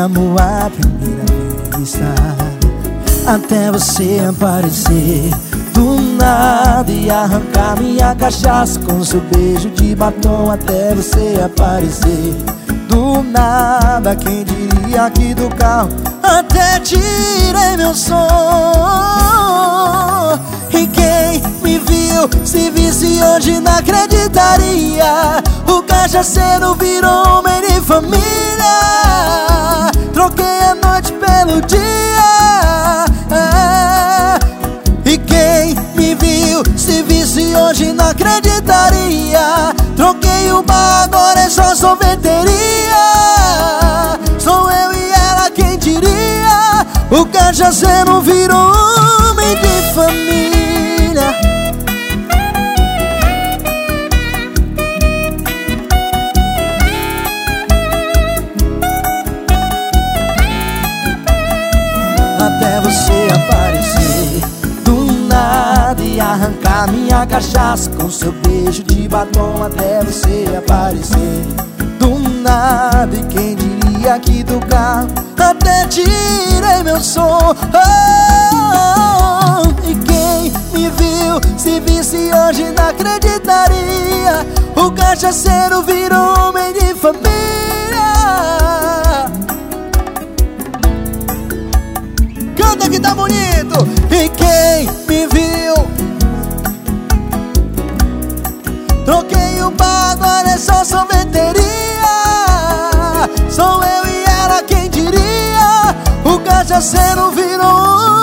amo à primeira vista, até você aparecer do nada e arrancar minha cachaça com seu beijo de batom. Até você aparecer do nada, quem diria aqui do carro até tirei meu som. E quem me viu, se visse hoje não acreditaria. O cachaceiro virou homem de família. Troquei a noite pelo dia. E quem me viu, se visse hoje não acreditaria. Troquei o bar, agora é só sorveteria. Sou eu e ela, quem diria. O cachaceiro virou homem de família. Até você aparecer do nada e arrancar minha cachaça com seu beijo de batom. Até você aparecer do nada, e quem diria aqui do carro até tirei meu som. E quem me viu, se visse hoje não acreditaria. O cachaceiro virou homem de família. Canta que tá bonito. E quem me viu, troquei o bar, agora é só sorveteria. Sou eu e ela, quem diria. O cachaceiro virou